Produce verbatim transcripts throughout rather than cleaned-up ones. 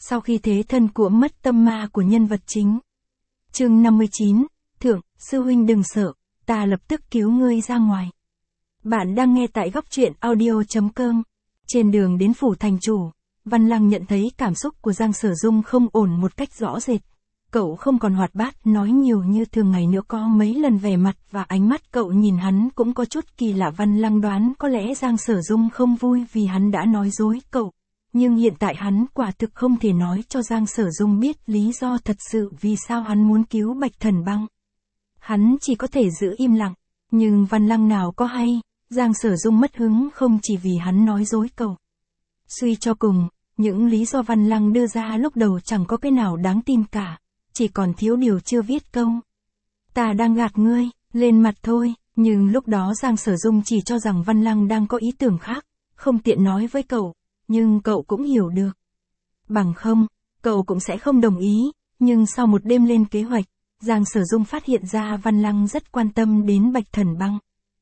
sau khi thế thân của mất tâm ma của nhân vật chính. Chương năm mươi chín, Thượng, sư huynh đừng sợ, ta lập tức cứu ngươi ra ngoài. Bạn đang nghe tại góc truyện audio.com. Trên đường đến phủ thành chủ, Văn Lăng nhận thấy cảm xúc của Giang Sở Dung không ổn một cách rõ rệt. Cậu không còn hoạt bát nói nhiều như thường ngày nữa, có mấy lần vẻ mặt và ánh mắt cậu nhìn hắn cũng có chút kỳ lạ. Văn Lăng đoán có lẽ Giang Sở Dung không vui vì hắn đã nói dối cậu. Nhưng hiện tại hắn quả thực không thể nói cho Giang Sở Dung biết lý do thật sự vì sao hắn muốn cứu Bạch Thần Băng. Hắn chỉ có thể giữ im lặng, nhưng Văn Lăng nào có hay, Giang Sở Dung mất hứng không chỉ vì hắn nói dối cậu. Suy cho cùng, những lý do Văn Lăng đưa ra lúc đầu chẳng có cái nào đáng tin cả, chỉ còn thiếu điều chưa viết câu "ta đang gạt ngươi" lên mặt thôi, nhưng lúc đó Giang Sở Dung chỉ cho rằng Văn Lăng đang có ý tưởng khác, không tiện nói với cậu, nhưng cậu cũng hiểu được. Bằng không, cậu cũng sẽ không đồng ý, nhưng sau một đêm lên kế hoạch, Giang Sở Dung phát hiện ra Văn Lăng rất quan tâm đến Bạch Thần Băng.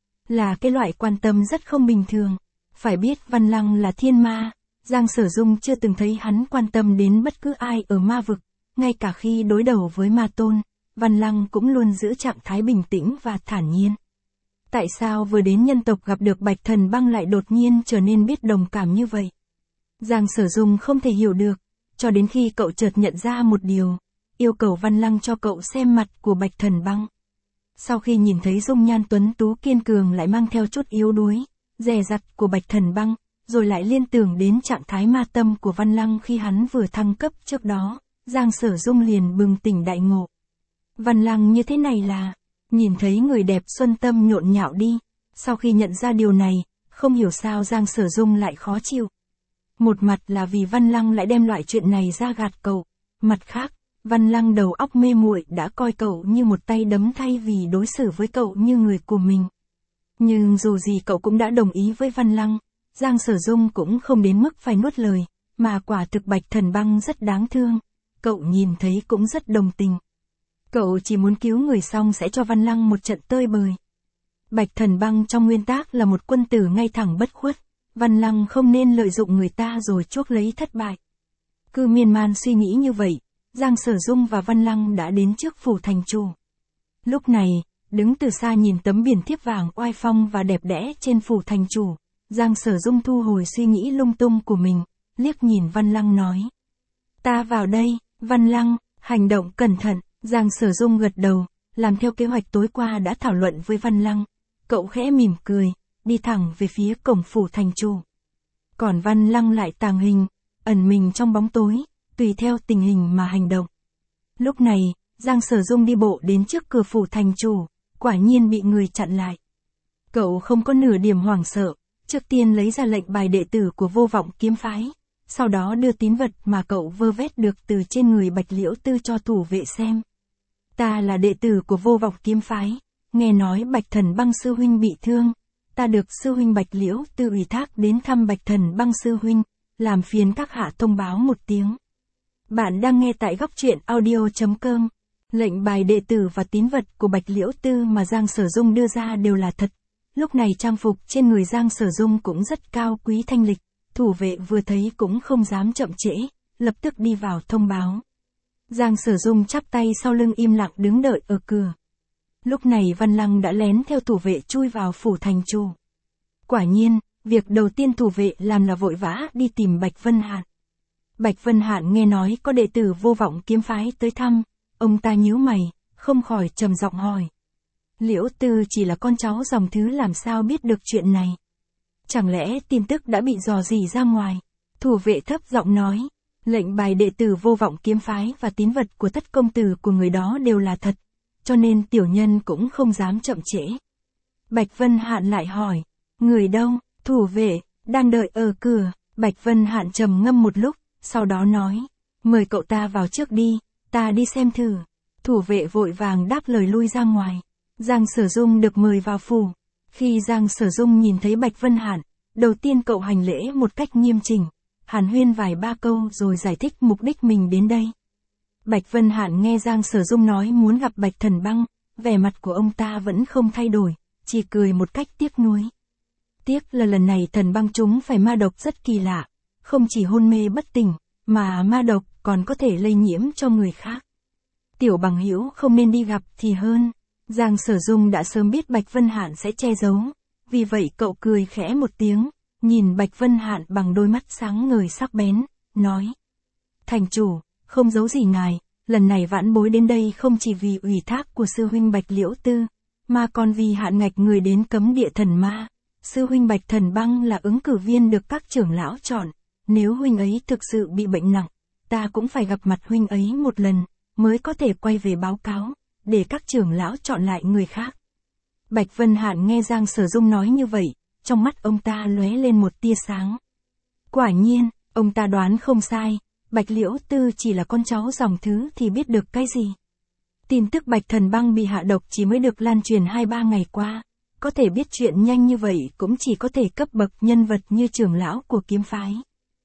Là cái loại quan tâm rất không bình thường. Phải biết Văn Lăng là thiên ma, Giang Sở Dung chưa từng thấy hắn quan tâm đến bất cứ ai ở ma vực, ngay cả khi đối đầu với ma tôn, Văn Lăng cũng luôn giữ trạng thái bình tĩnh và thản nhiên. Tại sao vừa đến nhân tộc gặp được Bạch Thần Băng lại đột nhiên trở nên biết đồng cảm như vậy? Giang Sở Dung không thể hiểu được, cho đến khi cậu chợt nhận ra một điều, yêu cầu Văn Lăng cho cậu xem mặt của Bạch Thần Băng. Sau khi nhìn thấy dung nhan tuấn tú kiên cường lại mang theo chút yếu đuối, dè dặt của Bạch Thần Băng, rồi lại liên tưởng đến trạng thái ma tâm của Văn Lăng khi hắn vừa thăng cấp trước đó, Giang Sở Dung liền bừng tỉnh đại ngộ. Văn Lăng như thế này là, nhìn thấy người đẹp xuân tâm nhộn nhạo đi. Sau khi nhận ra điều này, không hiểu sao Giang Sở Dung lại khó chịu. Một mặt là vì Văn Lăng lại đem loại chuyện này ra gạt cậu, mặt khác, Văn Lăng đầu óc mê muội đã coi cậu như một tay đấm thay vì đối xử với cậu như người của mình. Nhưng dù gì cậu cũng đã đồng ý với Văn Lăng, Giang Sở Dung cũng không đến mức phải nuốt lời, mà quả thực Bạch Thần Băng rất đáng thương, cậu nhìn thấy cũng rất đồng tình. Cậu chỉ muốn cứu người xong sẽ cho Văn Lăng một trận tơi bời. Bạch Thần Băng trong nguyên tắc là một quân tử ngay thẳng bất khuất, Văn Lăng không nên lợi dụng người ta rồi chuốc lấy thất bại. Cứ miên man suy nghĩ như vậy, Giang Sở Dung và Văn Lăng đã đến trước phủ thành chủ. Lúc này, đứng từ xa nhìn tấm biển thiếp vàng oai phong và đẹp đẽ trên phủ thành chủ, Giang Sở Dung thu hồi suy nghĩ lung tung của mình, liếc nhìn Văn Lăng nói: "Ta vào đây." Văn Lăng, hành động cẩn thận. Giang Sở Dung gật đầu, làm theo kế hoạch tối qua đã thảo luận với Văn Lăng. Cậu khẽ mỉm cười, đi thẳng về phía cổng phủ thành chủ. Còn Văn Lăng lại tàng hình, ẩn mình trong bóng tối, tùy theo tình hình mà hành động. Lúc này, Giang Sở Dung đi bộ đến trước cửa phủ thành chủ, quả nhiên bị người chặn lại. Cậu không có nửa điểm hoảng sợ, trước tiên lấy ra lệnh bài đệ tử của Vô Vọng Kiếm Phái, sau đó đưa tín vật mà cậu vơ vét được từ trên người Bạch Liễu Tư cho thủ vệ xem. "Ta là đệ tử của Vô Vọng Kiếm Phái, nghe nói Bạch Thần Băng sư huynh bị thương, ta được sư huynh Bạch Liễu Tư ủy thác đến thăm Bạch Thần Băng sư huynh, làm phiền các hạ thông báo một tiếng." Bạn đang nghe tại góc truyện audio.com. Lệnh bài đệ tử và tín vật của Bạch Liễu Tư mà Giang Sở Dung đưa ra đều là thật. Lúc này trang phục trên người Giang Sở Dung cũng rất cao quý thanh lịch, thủ vệ vừa thấy cũng không dám chậm trễ, lập tức đi vào thông báo. Giang Sở Dung chắp tay sau lưng im lặng đứng đợi ở cửa. Lúc này Văn Lăng đã lén theo thủ vệ chui vào phủ thành chủ. Quả nhiên, việc đầu tiên thủ vệ làm là vội vã đi tìm Bạch Vân Hạn. Bạch Vân Hạn nghe nói có đệ tử Vô Vọng Kiếm Phái tới thăm, ông ta nhíu mày, không khỏi trầm giọng hỏi: "Liễu Tư chỉ là con cháu dòng thứ làm sao biết được chuyện này? Chẳng lẽ tin tức đã bị dò dỉ ra ngoài?" Thủ vệ thấp giọng nói: "Lệnh bài đệ tử Vô Vọng Kiếm Phái và tín vật của Thất công tử của người đó đều là thật, cho nên tiểu nhân cũng không dám chậm trễ." Bạch Vân Hạn lại hỏi: "Người đâu?" Thủ vệ: "Đang đợi ở cửa." Bạch Vân Hạn trầm ngâm một lúc, sau đó nói: "Mời cậu ta vào trước đi, ta đi xem thử." Thủ vệ vội vàng đáp lời lui ra ngoài. Giang Sở Dung được mời vào phủ. Khi Giang Sở Dung nhìn thấy Bạch Vân Hạn, đầu tiên cậu hành lễ một cách nghiêm chỉnh, hàn huyên vài ba câu rồi giải thích mục đích mình đến đây. Bạch Vân Hạn nghe Giang Sở Dung nói muốn gặp Bạch Thần Băng, vẻ mặt của ông ta vẫn không thay đổi, chỉ cười một cách tiếc nuối. Tiếc là lần này Thần Băng chúng phải ma độc rất kỳ lạ, không chỉ hôn mê bất tỉnh, mà ma độc còn có thể lây nhiễm cho người khác. Tiểu bằng hữu không nên đi gặp thì hơn. Giang Sở Dung đã sớm biết Bạch Vân Hạn sẽ che giấu, vì vậy cậu cười khẽ một tiếng, nhìn Bạch Vân Hạn bằng đôi mắt sáng ngời sắc bén, nói. Thành chủ, không giấu gì ngài, lần này vãn bối đến đây không chỉ vì ủy thác của sư huynh Bạch Liễu Tư, mà còn vì hạn ngạch người đến cấm địa thần ma. Sư huynh Bạch Thần Băng là ứng cử viên được các trưởng lão chọn, nếu huynh ấy thực sự bị bệnh nặng, ta cũng phải gặp mặt huynh ấy một lần, mới có thể quay về báo cáo, để các trưởng lão chọn lại người khác. Bạch Vân Hạn nghe Giang Sở Dung nói như vậy, trong mắt ông ta lóe lên một tia sáng. Quả nhiên, ông ta đoán không sai, Bạch Liễu Tư chỉ là con cháu dòng thứ thì biết được cái gì. Tin tức Bạch Thần Băng bị hạ độc chỉ mới được lan truyền hai ba ngày qua, có thể biết chuyện nhanh như vậy cũng chỉ có thể cấp bậc nhân vật như trưởng lão của kiếm phái.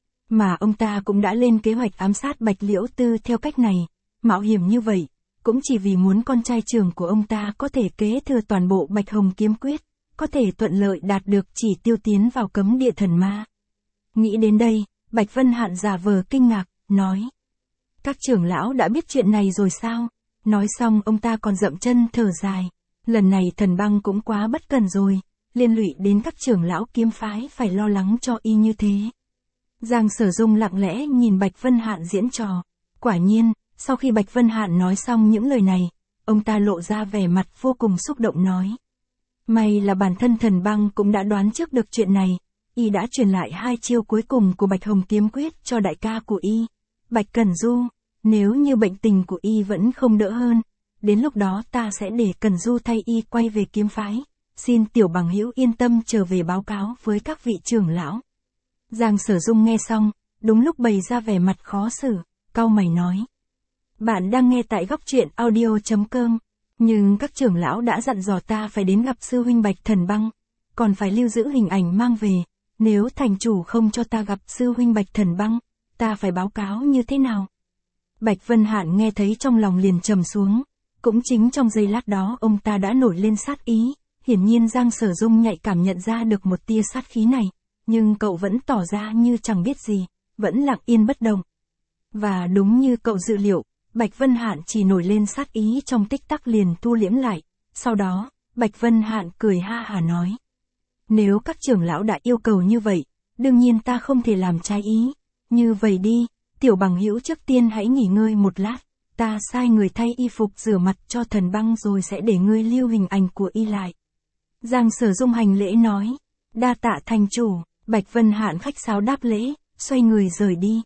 Mà ông ta cũng đã lên kế hoạch ám sát Bạch Liễu Tư theo cách này, mạo hiểm như vậy, cũng chỉ vì muốn con trai trưởng của ông ta có thể kế thừa toàn bộ Bạch Hồng kiếm quyết, có thể thuận lợi đạt được chỉ tiêu tiến vào cấm địa thần ma. Nghĩ đến đây, Bạch Vân Hạn giả vờ kinh ngạc, nói. Các trưởng lão đã biết chuyện này rồi sao? Nói xong ông ta còn dậm chân thở dài. Lần này Thần Băng cũng quá bất cần rồi, liên lụy đến các trưởng lão kiếm phái phải lo lắng cho y như thế. Giang Sở Dung lặng lẽ nhìn Bạch Vân Hạn diễn trò. Quả nhiên, sau khi Bạch Vân Hạn nói xong những lời này, ông ta lộ ra vẻ mặt vô cùng xúc động nói. May là bản thân Thần Băng cũng đã đoán trước được chuyện này, y đã truyền lại hai chiêu cuối cùng của Bạch Hồng kiếm quyết cho đại ca của y, Bạch Cẩn Du. Nếu như bệnh tình của y vẫn không đỡ hơn, đến lúc đó ta sẽ để Cẩn Du thay y quay về kiếm phái, xin tiểu bằng hữu yên tâm trở về báo cáo với các vị trưởng lão. Giang Sở Dung nghe xong, đúng lúc bày ra vẻ mặt khó xử, cau mày nói. Bạn đang nghe tại góc truyện audio chấm com, nhưng các trưởng lão đã dặn dò ta phải đến gặp sư huynh Bạch Thần Băng, còn phải lưu giữ hình ảnh mang về, nếu thành chủ không cho ta gặp sư huynh Bạch Thần Băng, ta phải báo cáo như thế nào? Bạch Vân Hạn nghe thấy trong lòng liền trầm xuống, cũng chính trong giây lát đó ông ta đã nổi lên sát ý, hiển nhiên Giang Sở Dung nhạy cảm nhận ra được một tia sát khí này, nhưng cậu vẫn tỏ ra như chẳng biết gì, vẫn lặng yên bất động. Và đúng như cậu dự liệu, Bạch Vân Hạn chỉ nổi lên sát ý trong tích tắc liền thu liễm lại, sau đó, Bạch Vân Hạn cười ha hả nói. Nếu các trưởng lão đã yêu cầu như vậy, đương nhiên ta không thể làm trái ý, như vậy đi. Tiểu bằng hữu trước tiên hãy nghỉ ngơi một lát, ta sai người thay y phục rửa mặt cho Thần Băng rồi sẽ để ngươi lưu hình ảnh của y lại. Giang Sở Dung hành lễ nói, đa tạ thành chủ. Bạch Vân Hạn khách sáo đáp lễ, xoay người rời đi.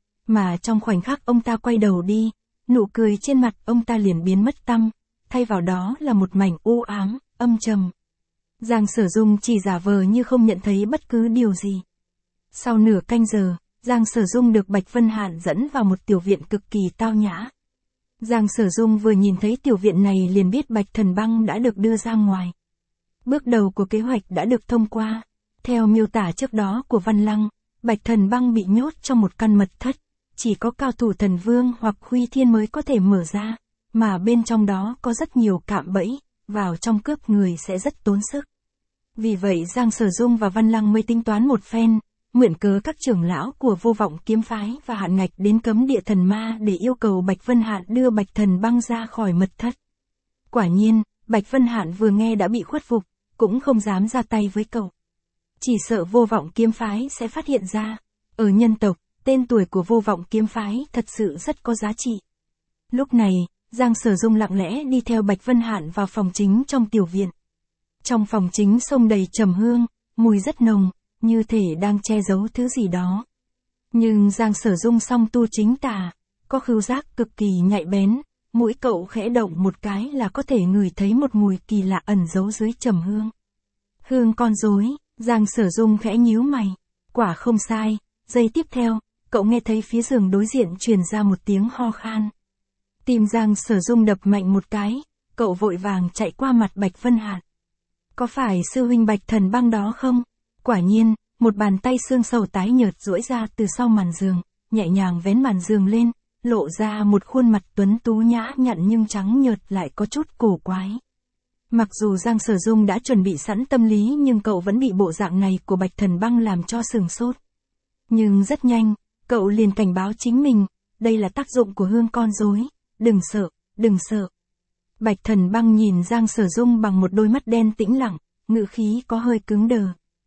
Mà trong khoảnh khắc ông ta quay đầu đi, nụ cười trên mặt ông ta liền biến mất tăm, thay vào đó là một mảnh u ám, âm trầm. Giang Sở Dung chỉ giả vờ như không nhận thấy bất cứ điều gì. Sau nửa canh giờ, Giang Sở Dung được Bạch Vân Hạn dẫn vào một tiểu viện cực kỳ tao nhã. Giang Sở Dung vừa nhìn thấy tiểu viện này liền biết Bạch Thần Băng đã được đưa ra ngoài. Bước đầu của kế hoạch đã được thông qua. Theo miêu tả trước đó của Văn Lăng, Bạch Thần Băng bị nhốt trong một căn mật thất, chỉ có cao thủ thần vương hoặc Huy Thiên mới có thể mở ra, mà bên trong đó có rất nhiều cạm bẫy, vào trong cướp người sẽ rất tốn sức. Vì vậy Giang Sở Dung và Văn Lăng mới tính toán một phen, mượn cớ các trưởng lão của Vô Vọng kiếm phái và Hạn Ngạch đến cấm địa thần ma để yêu cầu Bạch Vân Hạn đưa Bạch Thần Băng ra khỏi mật thất. Quả nhiên, Bạch Vân Hạn vừa nghe đã bị khuất phục, cũng không dám ra tay với cậu. Chỉ sợ Vô Vọng kiếm phái sẽ phát hiện ra, ở nhân tộc, tên tuổi của Vô Vọng kiếm phái thật sự rất có giá trị. Lúc này, Giang Sở Dung lặng lẽ đi theo Bạch Vân Hạn vào phòng chính trong tiểu viện. Trong phòng chính xông đầy trầm hương, mùi rất nồng, như thể đang che giấu thứ gì đó. Nhưng Giang Sở Dung song tu chính tà, có khứu giác cực kỳ nhạy bén, mũi cậu khẽ động một cái là có thể ngửi thấy một mùi kỳ lạ ẩn giấu dưới trầm hương. Hương con rối, Giang Sở Dung khẽ nhíu mày, quả không sai, giây tiếp theo, cậu nghe thấy phía giường đối diện truyền ra một tiếng ho khan. Tim Giang Sở Dung đập mạnh một cái, cậu vội vàng chạy qua mặt Bạch Vân Hạn. Có phải sư huynh Bạch Thần Băng đó không? Quả nhiên, một bàn tay xương sầu tái nhợt duỗi ra từ sau màn giường, nhẹ nhàng vén màn giường lên, lộ ra một khuôn mặt tuấn tú nhã nhặn nhưng trắng nhợt lại có chút cổ quái. Mặc dù Giang Sở Dung đã chuẩn bị sẵn tâm lý nhưng cậu vẫn bị bộ dạng này của Bạch Thần Băng làm cho sừng sốt. Nhưng rất nhanh, cậu liền cảnh báo chính mình, đây là tác dụng của hương con rối, đừng sợ, đừng sợ. Bạch Thần Băng nhìn Giang Sở Dung bằng một đôi mắt đen tĩnh lặng, ngữ khí có hơi cứng đờ.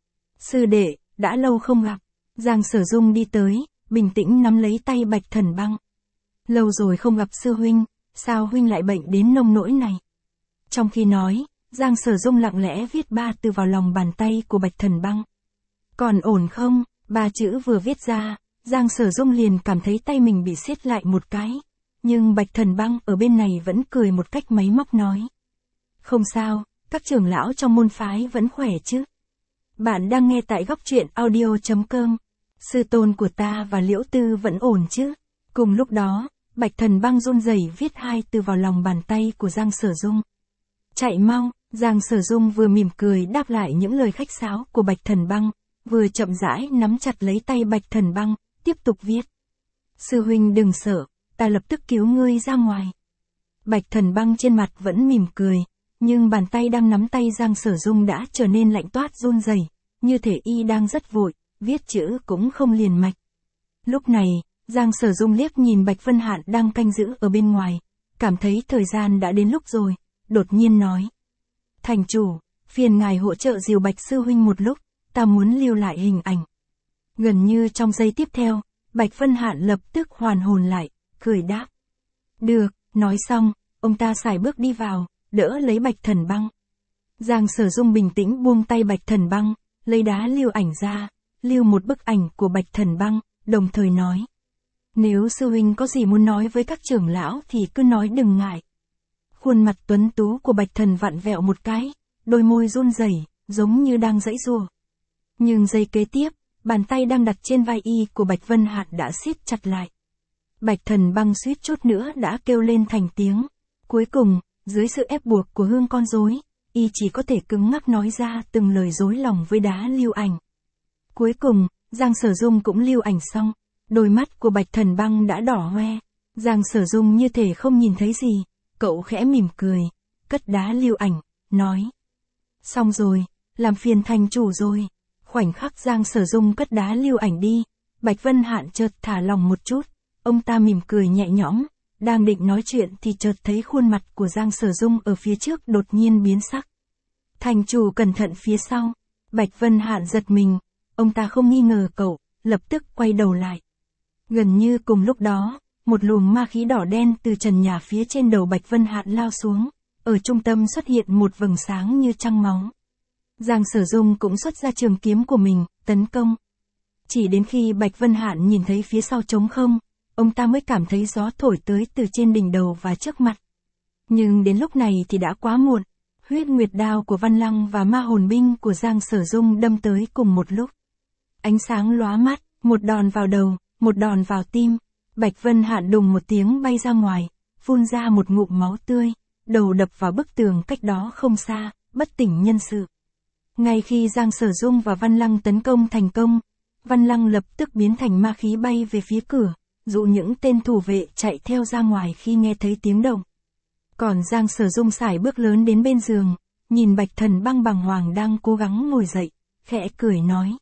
Sư đệ, đã lâu không gặp. Giang Sở Dung đi tới, bình tĩnh nắm lấy tay Bạch Thần Băng. Lâu rồi không gặp sư huynh, sao huynh lại bệnh đến nông nỗi này? Trong khi nói, Giang Sở Dung lặng lẽ viết ba từ vào lòng bàn tay của Bạch Thần Băng. Còn ổn không? Ba chữ vừa viết ra, Giang Sở Dung liền cảm thấy tay mình bị siết lại một cái. Nhưng Bạch Thần Băng ở bên này vẫn cười một cách máy móc nói. Không sao, các trưởng lão trong môn phái vẫn khỏe chứ. Bạn đang nghe tại góc truyện audio chấm com. Sư tôn của ta và Liễu Tư vẫn ổn chứ. Cùng lúc đó, Bạch Thần Băng run rẩy viết hai từ vào lòng bàn tay của Giang Sở Dung. Chạy mau, Giang Sở Dung vừa mỉm cười đáp lại những lời khách sáo của Bạch Thần Băng, vừa chậm rãi nắm chặt lấy tay Bạch Thần Băng, tiếp tục viết. Sư huynh đừng sợ, ta lập tức cứu ngươi ra ngoài. Bạch Thần Băng trên mặt vẫn mỉm cười, nhưng bàn tay đang nắm tay Giang Sở Dung đã trở nên lạnh toát run rẩy, như thể y đang rất vội, viết chữ cũng không liền mạch. Lúc này, Giang Sở Dung liếc nhìn Bạch Vân Hạn đang canh giữ ở bên ngoài, cảm thấy thời gian đã đến lúc rồi, đột nhiên nói. Thành chủ, phiền ngài hỗ trợ dìu Bạch sư huynh một lúc, ta muốn lưu lại hình ảnh. Gần như trong giây tiếp theo, Bạch Vân Hạn lập tức hoàn hồn lại, cười đáp. Được, nói xong, ông ta sải bước đi vào, đỡ lấy Bạch Thần Băng. Giang Sở Dung bình tĩnh buông tay Bạch Thần Băng, lấy đá lưu ảnh ra, lưu một bức ảnh của Bạch Thần Băng, đồng thời nói. Nếu sư huynh có gì muốn nói với các trưởng lão thì cứ nói đừng ngại. Khuôn mặt tuấn tú của Bạch Thần vặn vẹo một cái, đôi môi run rẩy, giống như đang giãy giụa. Nhưng giây kế tiếp, bàn tay đang đặt trên vai y của Bạch Vân Hạn đã siết chặt lại. Bạch Thần Băng suýt chút nữa đã kêu lên thành tiếng. Cuối cùng, dưới sự ép buộc của hương con rối, y chỉ có thể cứng ngắc nói ra từng lời dối lòng với đá lưu ảnh. Cuối cùng, Giang Sở Dung cũng lưu ảnh xong, đôi mắt của Bạch Thần Băng đã đỏ hoe. Giang Sở Dung như thể không nhìn thấy gì, cậu khẽ mỉm cười, cất đá lưu ảnh, nói. Xong rồi, làm phiền thành chủ rồi. Khoảnh khắc Giang Sở Dung cất đá lưu ảnh đi, Bạch Vân Hạn chợt thả lòng một chút, ông ta mỉm cười nhẹ nhõm, đang định nói chuyện thì chợt thấy khuôn mặt của Giang Sở Dung ở phía trước đột nhiên biến sắc. Thành chủ cẩn thận phía sau, Bạch Vân Hạn giật mình, ông ta không nghi ngờ cậu, lập tức quay đầu lại. Gần như cùng lúc đó, một luồng ma khí đỏ đen từ trần nhà phía trên đầu Bạch Vân Hạn lao xuống, ở trung tâm xuất hiện một vầng sáng như trăng máu. Giang Sở Dung cũng xuất ra trường kiếm của mình, tấn công. Chỉ đến khi Bạch Vân Hạn nhìn thấy phía sau trống không, ông ta mới cảm thấy gió thổi tới từ trên đỉnh đầu và trước mặt. Nhưng đến lúc này thì đã quá muộn, huyết nguyệt đao của Văn Lăng và ma hồn binh của Giang Sở Dung đâm tới cùng một lúc. Ánh sáng lóa mắt, một đòn vào đầu, một đòn vào tim, Bạch Vân Hạn đùng một tiếng bay ra ngoài, phun ra một ngụm máu tươi, đầu đập vào bức tường cách đó không xa, bất tỉnh nhân sự. Ngay khi Giang Sở Dung và Văn Lăng tấn công thành công, Văn Lăng lập tức biến thành ma khí bay về phía cửa, dụ những tên thủ vệ chạy theo ra ngoài khi nghe thấy tiếng động. Còn Giang Sở Dung sải bước lớn đến bên giường, nhìn Bạch Thần Băng bàng hoàng đang cố gắng ngồi dậy, khẽ cười nói.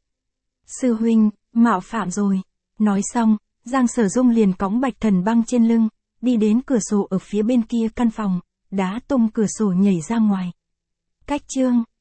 Sư huynh, mạo phạm rồi. Nói xong, Giang Sở Dung liền cõng Bạch Thần Băng trên lưng, đi đến cửa sổ ở phía bên kia căn phòng, đá tung cửa sổ nhảy ra ngoài. Cách chương